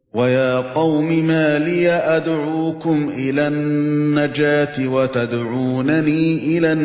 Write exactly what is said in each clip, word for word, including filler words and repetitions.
وَيَا قَوْمِ مَا لِيَ أَدْعُوكُمْ إِلَى النَّجَاةِ وَتَدْعُونَنِي إِلَى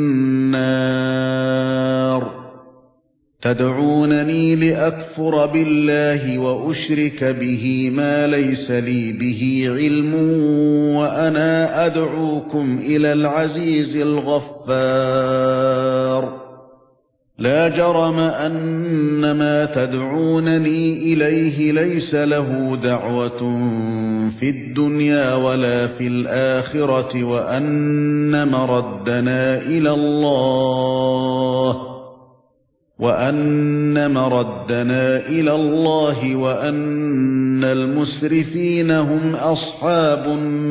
النَّارِ تَدْعُونَنِي لِأَكْفُرَ بِاللَّهِ وَأُشْرِكَ بِهِ مَا لَيْسَ لِي بِهِ عِلْمٌ وَأَنَا أَدْعُوكُمْ إِلَى الْعَزِيزِ الْغَفَّارِ لَا جَرَمَ أَنَّ مَا تَدْعُونَنِي إِلَيْهِ لَيْسَ لَهُ دَعْوَةٌ فِي الدُّنْيَا وَلَا فِي الْآخِرَةِ وَأَنَّ مَرَدَّنَا إِلَى اللَّهِ وَأَنَّ مَرَدَّنَا إِلَى اللَّهِ وَأَنَّ الْمُسْرِفِينَ هُمْ أَصْحَابُ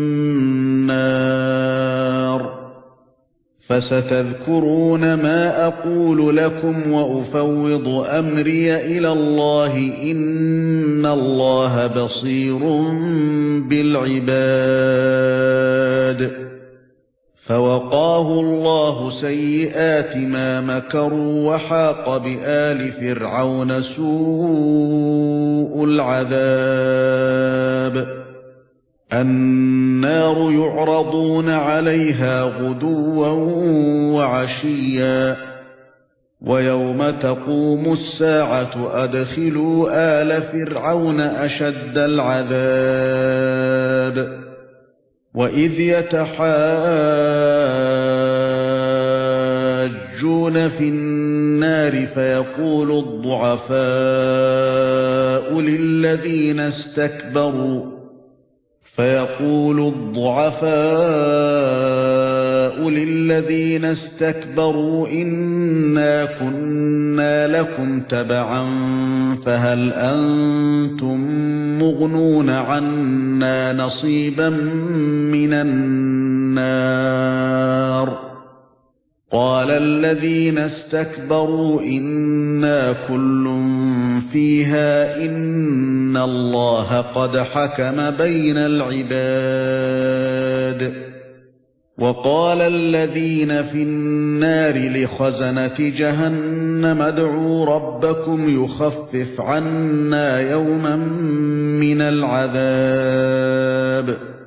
النَّارِ فَسَتَذْكُرُونَ مَا أَقُولُ لَكُمْ وَأُفَوِّضُ أَمْرِي إِلَى اللَّهِ إِنَّ اللَّهَ بَصِيرٌ بِالْعِبَادِ فَوَقَاهُ اللَّهُ سَيِّئَاتِ مَا مَكَرُوا وَحَاقَ بِآلِ فِرْعَوْنَ سُوءُ الْعَذَابِ النَّارُ يُعْرَضُونَ عَلَيْهَا غُدُوًّا وَعَشِيًّا وَيَوْمَ تَقُومُ السَّاعَةُ أَدْخِلُوا آلَ فِرْعَوْنَ أَشَدَّ الْعَذَابِ وَإِذْ يَتَحَاجُّونَ فِي النَّارِ فَيَقُولُ الضُّعَفَاءُ لِلَّذِينَ اسْتَكْبَرُوا فَيَقُولُ الضُّعَفَاءُ لِلَّذِينَ اسْتَكْبَرُوا إِنَّا كُنَّا لَكُمْ تَبَعًا فَهَلْ أَنْتُمْ مُغْنُونَ عَنَّا نَصِيبًا مِنَ النَّارِ قَالَ الَّذِينَ اسْتَكْبَرُوا إِنَّا كُلٌّ فِيهَا إِنَّ اللَّهَ قَدْ حَكَمَ بَيْنَ الْعِبَادِ وَقَالَ الَّذِينَ فِي النَّارِ لِخَزَنَةِ جَهَنَّمَ ادْعُوا رَبَّكُمْ يُخَفِّفْ عَنَّا يَوْمًا مِنَ الْعَذَابِ